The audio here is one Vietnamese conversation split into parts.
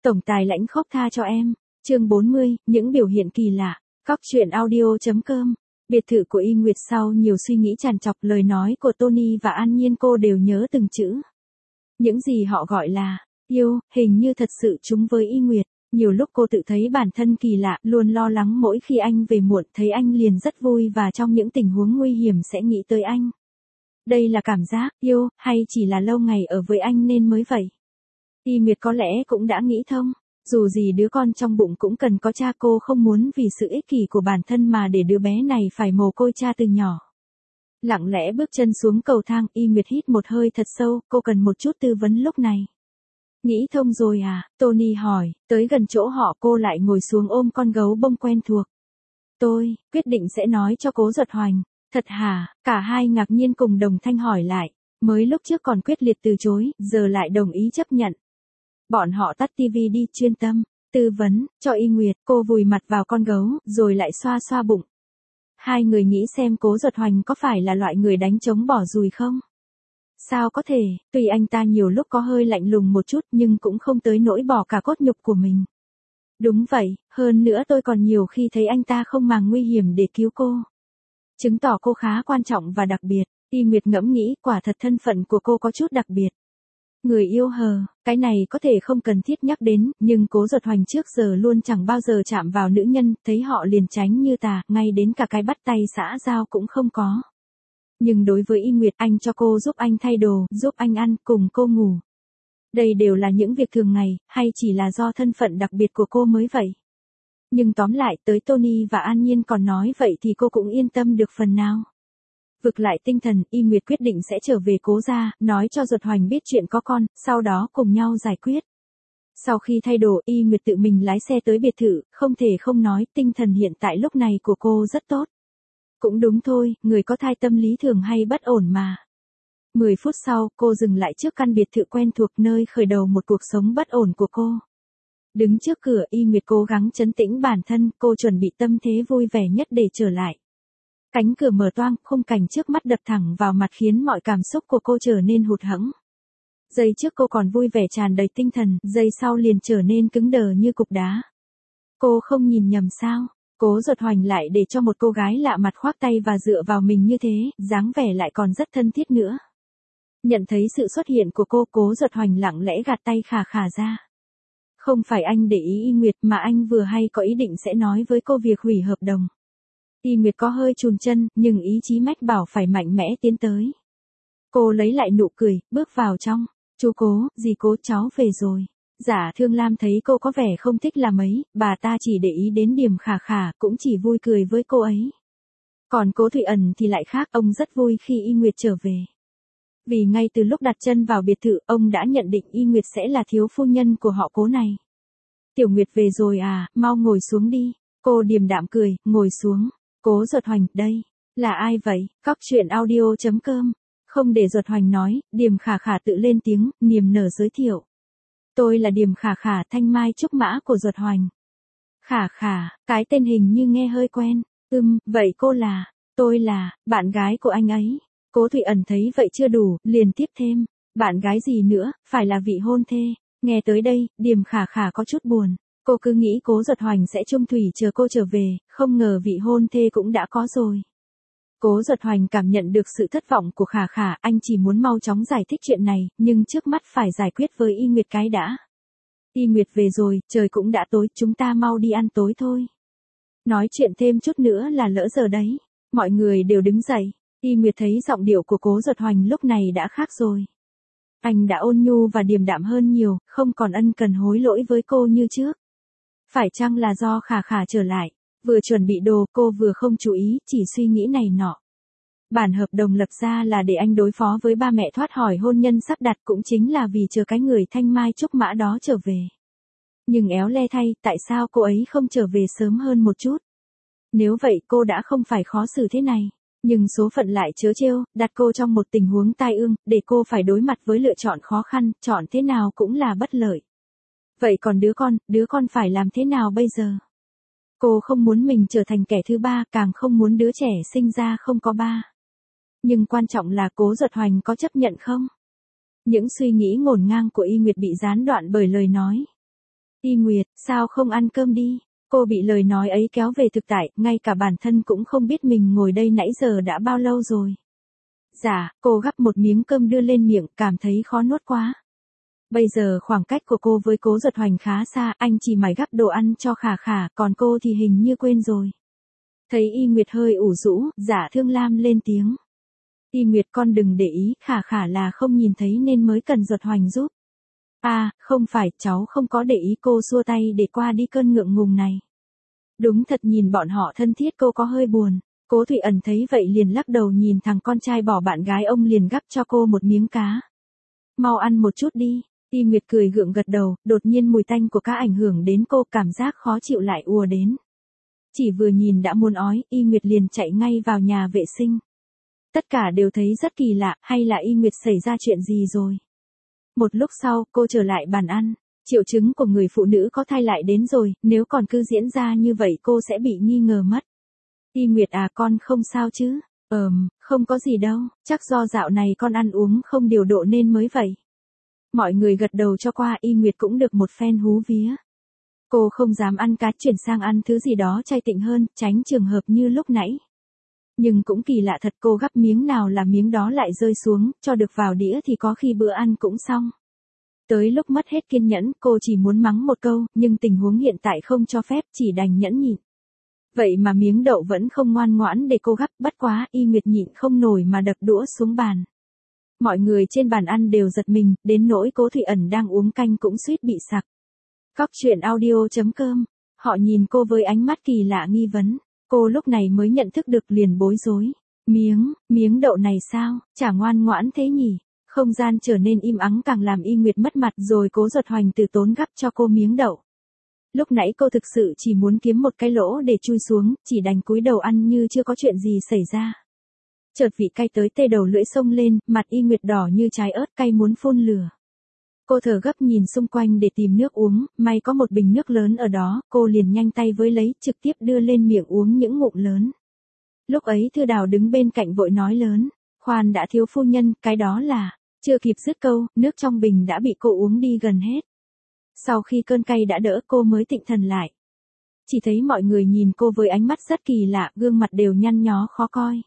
Tổng tài lãnh khốc tha cho em. Chương 40, những biểu hiện kỳ lạ. Cóc truyện audio.com. Biệt thự của Y Nguyệt sau nhiều suy nghĩ tràn trọc, lời nói của Tony và An Nhiên cô đều nhớ từng chữ. Những gì họ gọi là yêu, hình như thật sự trúng với Y Nguyệt. Nhiều lúc cô tự thấy bản thân kỳ lạ, luôn lo lắng mỗi khi anh về muộn thấy anh liền rất vui và trong những tình huống nguy hiểm sẽ nghĩ tới anh. Đây là cảm giác yêu, hay chỉ là lâu ngày ở với anh nên mới vậy? Y Nguyệt có lẽ cũng đã nghĩ thông. Dù gì đứa con trong bụng cũng cần có cha, cô không muốn vì sự ích kỷ của bản thân mà để đứa bé này phải mồ côi cha từ nhỏ. Lặng lẽ bước chân xuống cầu thang, Y Nguyệt hít một hơi thật sâu, cô cần một chút tư vấn lúc này. Nghĩ thông rồi à? Tony hỏi, tới gần chỗ họ cô lại ngồi xuống ôm con gấu bông quen thuộc. Tôi quyết định sẽ nói cho Cố Duật Hoành. Thật hả? Cả hai ngạc nhiên cùng đồng thanh hỏi lại. Mới lúc trước còn quyết liệt từ chối, giờ lại đồng ý chấp nhận. Bọn họ tắt tivi đi, chuyên tâm tư vấn cho Y Nguyệt. Cô vùi mặt vào con gấu, rồi lại xoa xoa bụng. Hai người nghĩ xem Cố Duật Hoành có phải là loại người đánh trống bỏ dùi không? Sao có thể, tuy anh ta nhiều lúc có hơi lạnh lùng một chút nhưng cũng không tới nỗi bỏ cả cốt nhục của mình. Đúng vậy, hơn nữa tôi còn nhiều khi thấy anh ta không màng nguy hiểm để cứu cô. Chứng tỏ cô khá quan trọng và đặc biệt. Y Nguyệt ngẫm nghĩ, quả thật thân phận của cô có chút đặc biệt. Người yêu hờ, cái này có thể không cần thiết nhắc đến, nhưng Cố Duật Hoành trước giờ luôn chẳng bao giờ chạm vào nữ nhân, thấy họ liền tránh như tà, ngay đến cả cái bắt tay xã giao cũng không có. Nhưng đối với Y Nguyệt, anh cho cô giúp anh thay đồ, giúp anh ăn, cùng cô ngủ. Đây đều là những việc thường ngày, hay chỉ là do thân phận đặc biệt của cô mới vậy? Nhưng tóm lại, tới Tony và An Nhiên còn nói vậy thì cô cũng yên tâm được phần nào. Vực lại tinh thần, Y Nguyệt quyết định sẽ trở về Cố gia, nói cho Duật Hoành biết chuyện có con, sau đó cùng nhau giải quyết. Sau khi thay đồ, Y Nguyệt tự mình lái xe tới biệt thự, không thể không nói, tinh thần hiện tại lúc này của cô rất tốt. Cũng đúng thôi, người có thai tâm lý thường hay bất ổn mà. 10 phút sau, cô dừng lại trước căn biệt thự quen thuộc nơi khởi đầu một cuộc sống bất ổn của cô. Đứng trước cửa, Y Nguyệt cố gắng trấn tĩnh bản thân, cô chuẩn bị tâm thế vui vẻ nhất để trở lại. Cánh cửa mở toang, khung cảnh trước mắt đập thẳng vào mặt khiến mọi cảm xúc của cô trở nên hụt hẫng. Giây trước cô còn vui vẻ tràn đầy tinh thần, giây sau liền trở nên cứng đờ như cục đá. Cô không nhìn nhầm sao? Cố Duật Hoành lại để cho một cô gái lạ mặt khoác tay và dựa vào mình như thế, dáng vẻ lại còn rất thân thiết nữa. Nhận thấy sự xuất hiện của cô, Cố Duật Hoành lặng lẽ gạt tay khà khà ra. Không phải anh để ý Y Nguyệt mà anh vừa hay có ý định sẽ nói với cô việc hủy hợp đồng. Y Nguyệt có hơi chùn chân, nhưng ý chí mách bảo phải mạnh mẽ tiến tới. Cô lấy lại nụ cười, bước vào trong. Chú Cố, dì Cố, cháu về rồi. Dạ Thương Lam thấy cô có vẻ không thích là mấy, bà ta chỉ để ý đến điểm khà khà, cũng chỉ vui cười với cô ấy. Còn Cố Thụy Ẩn thì lại khác, ông rất vui khi Y Nguyệt trở về. Vì ngay từ lúc đặt chân vào biệt thự, ông đã nhận định Y Nguyệt sẽ là thiếu phu nhân của họ Cố này. Tiểu Nguyệt về rồi à, mau ngồi xuống đi. Cô điềm đạm cười, ngồi xuống. Cố Duật Hoành, đây, là ai vậy? Cóc truyện audio.com. Không để Duật Hoành nói, Điềm Khả Khả tự lên tiếng, niềm nở giới thiệu. Tôi là Điềm Khả Khả, thanh mai trúc mã của Duật Hoành. Khả Khả, cái tên hình như nghe hơi quen. Vậy cô là, tôi là, bạn gái của anh ấy. Cố Thụy Ẩn thấy vậy chưa đủ, liền tiếp thêm. Bạn gái gì nữa, phải là vị hôn thê. Nghe tới đây, Điềm Khả Khả có chút buồn. Cô cứ nghĩ Cố Duật Hoành sẽ chung thủy chờ cô trở về, không ngờ vị hôn thê cũng đã có rồi. Cố Duật Hoành cảm nhận được sự thất vọng của Khả Khả, anh chỉ muốn mau chóng giải thích chuyện này, nhưng trước mắt phải giải quyết với Y Nguyệt cái đã. Y Nguyệt về rồi, trời cũng đã tối, chúng ta mau đi ăn tối thôi. Nói chuyện thêm chút nữa là lỡ giờ đấy. Mọi người đều đứng dậy. Y Nguyệt thấy giọng điệu của Cố Duật Hoành lúc này đã khác rồi. Anh đã ôn nhu và điềm đạm hơn nhiều, không còn ân cần hối lỗi với cô như trước. Phải chăng là do Khả Khả trở lại? Vừa chuẩn bị đồ, cô vừa không chú ý, chỉ suy nghĩ này nọ. Bản hợp đồng lập ra là để anh đối phó với ba mẹ thoát hỏi hôn nhân sắp đặt, cũng chính là vì chờ cái người thanh mai trúc mã đó trở về. Nhưng éo le thay, tại sao cô ấy không trở về sớm hơn một chút? Nếu vậy cô đã không phải khó xử thế này. Nhưng số phận lại trớ trêu, đặt cô trong một tình huống tai ương, để cô phải đối mặt với lựa chọn khó khăn, chọn thế nào cũng là bất lợi. Vậy còn đứa con phải làm thế nào bây giờ? Cô không muốn mình trở thành kẻ thứ ba, càng không muốn đứa trẻ sinh ra không có ba. Nhưng quan trọng là Cố Duật Hoành có chấp nhận không? Những suy nghĩ ngổn ngang của Y Nguyệt bị gián đoạn bởi lời nói. Y Nguyệt, sao không ăn cơm đi? Cô bị lời nói ấy kéo về thực tại, ngay cả bản thân cũng không biết mình ngồi đây nãy giờ đã bao lâu rồi. Dạ, cô gắp một miếng cơm đưa lên miệng, cảm thấy khó nuốt quá. Bây giờ khoảng cách của cô với Cố Giật Hoành khá xa, anh chỉ mải gắp đồ ăn cho Khả Khả, còn cô thì hình như quên rồi. Thấy Y Nguyệt hơi ủ rũ, Dạ Thương Lam lên tiếng. Y Nguyệt con đừng để ý, Khả Khả là không nhìn thấy nên mới cần Giật Hoành giúp. À, không phải, cháu không có để ý, cô xua tay để qua đi cơn ngượng ngùng này. Đúng thật, nhìn bọn họ thân thiết cô có hơi buồn. Cố Thụy Ẩn thấy vậy liền lắc đầu nhìn thằng con trai bỏ bạn gái ông liền gắp cho cô một miếng cá. Mau ăn một chút đi. Y Nguyệt cười gượng gật đầu, đột nhiên mùi tanh của cá ảnh hưởng đến cô, cảm giác khó chịu lại ùa đến. Chỉ vừa nhìn đã muốn ói, Y Nguyệt liền chạy ngay vào nhà vệ sinh. Tất cả đều thấy rất kỳ lạ, hay là Y Nguyệt xảy ra chuyện gì rồi. Một lúc sau, cô trở lại bàn ăn. Triệu chứng của người phụ nữ có thai lại đến rồi, nếu còn cứ diễn ra như vậy cô sẽ bị nghi ngờ mất. Y Nguyệt à, con không sao chứ? Không có gì đâu, chắc do dạo này con ăn uống không điều độ nên mới vậy. Mọi người gật đầu cho qua, Y Nguyệt cũng được một phen hú vía. Cô không dám ăn cá, chuyển sang ăn thứ gì đó chay tịnh hơn, tránh trường hợp như lúc nãy. Nhưng cũng kỳ lạ thật, cô gắp miếng nào là miếng đó lại rơi xuống, cho được vào đĩa thì có khi bữa ăn cũng xong. Tới lúc mất hết kiên nhẫn, cô chỉ muốn mắng một câu, nhưng tình huống hiện tại không cho phép, chỉ đành nhẫn nhịn. Vậy mà miếng đậu vẫn không ngoan ngoãn để cô gắp, bất quá, Y Nguyệt nhịn không nổi mà đập đũa xuống bàn. Mọi người trên bàn ăn đều giật mình, đến nỗi Cố Thụy Ẩn đang uống canh cũng suýt bị sặc. Cóc truyện audio.com. Họ nhìn cô với ánh mắt kỳ lạ nghi vấn. Cô lúc này mới nhận thức được liền bối rối. Miếng đậu này sao, chả ngoan ngoãn thế nhỉ? Không gian trở nên im ắng càng làm Y Nguyệt mất mặt, rồi Cố Giật Hoành từ tốn gắp cho cô miếng đậu. Lúc nãy cô thực sự chỉ muốn kiếm một cái lỗ để chui xuống, chỉ đành cúi đầu ăn như chưa có chuyện gì xảy ra. Chợt vị cay tới tê đầu lưỡi xông lên, mặt Y Nguyệt đỏ như trái ớt, cay muốn phun lửa. Cô thở gấp nhìn xung quanh để tìm nước uống, may có một bình nước lớn ở đó, cô liền nhanh tay với lấy, trực tiếp đưa lên miệng uống những ngụm lớn. Lúc ấy Thư Đào đứng bên cạnh vội nói lớn, khoan đã thiếu phu nhân, cái đó là, chưa kịp dứt câu, nước trong bình đã bị cô uống đi gần hết. Sau khi cơn cay đã đỡ cô mới tịnh thần lại. Chỉ thấy mọi người nhìn cô với ánh mắt rất kỳ lạ, gương mặt đều nhăn nhó khó coi.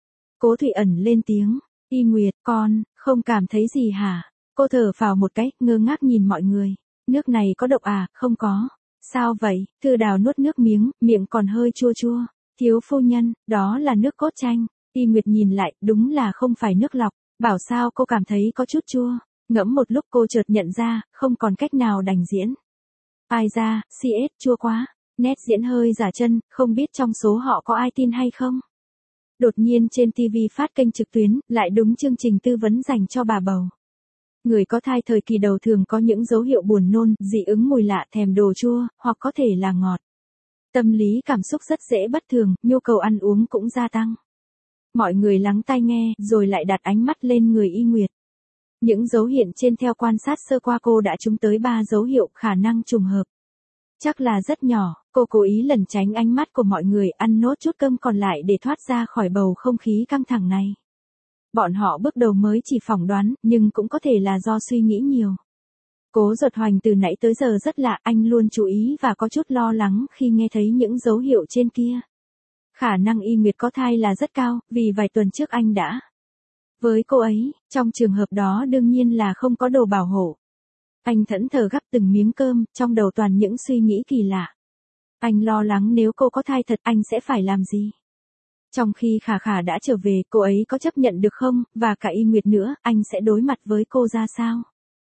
Cố Thụy Ẩn lên tiếng, Y Nguyệt, con, không cảm thấy gì hả? Cô thở phào một cái, ngơ ngác nhìn mọi người. Nước này có độc à? Không có. Sao vậy? Thư Đào nuốt nước miếng, miệng còn hơi chua chua. Thiếu phu nhân, đó là nước cốt chanh. Y Nguyệt nhìn lại, đúng là không phải nước lọc. Bảo sao cô cảm thấy có chút chua. Ngẫm một lúc cô chợt nhận ra, không còn cách nào đành diễn. Ai ra, CS, chua quá. Nét diễn hơi giả chân, không biết trong số họ có ai tin hay không? Đột nhiên trên TV phát kênh trực tuyến, lại đúng chương trình tư vấn dành cho bà bầu. Người có thai thời kỳ đầu thường có những dấu hiệu buồn nôn, dị ứng mùi lạ, thèm đồ chua, hoặc có thể là ngọt. Tâm lý cảm xúc rất dễ bất thường, nhu cầu ăn uống cũng gia tăng. Mọi người lắng tai nghe, rồi lại đặt ánh mắt lên người Y Nguyệt. Những dấu hiện trên theo quan sát sơ qua cô đã trúng tới 3 dấu hiệu khả năng trùng hợp. Chắc là rất nhỏ, cô cố ý lẩn tránh ánh mắt của mọi người, ăn nốt chút cơm còn lại để thoát ra khỏi bầu không khí căng thẳng này. Bọn họ bước đầu mới chỉ phỏng đoán, nhưng cũng có thể là do suy nghĩ nhiều. Cố Giật Hoành từ nãy tới giờ rất lạ, anh luôn chú ý và có chút lo lắng khi nghe thấy những dấu hiệu trên kia. Khả năng Y Nguyệt có thai là rất cao, vì vài tuần trước anh đã. Với cô ấy, trong trường hợp đó đương nhiên là không có đồ bảo hộ. Anh thẫn thờ gắp từng miếng cơm, trong đầu toàn những suy nghĩ kỳ lạ. Anh lo lắng nếu cô có thai thật, anh sẽ phải làm gì? Trong khi Khả Khả đã trở về, cô ấy có chấp nhận được không, và cả Y Nguyệt nữa, anh sẽ đối mặt với cô ra sao?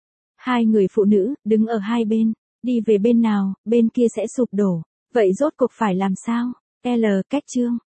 Hai người phụ nữ, đứng ở hai bên, đi về bên nào, bên kia sẽ sụp đổ. Vậy rốt cuộc phải làm sao? Cách chương.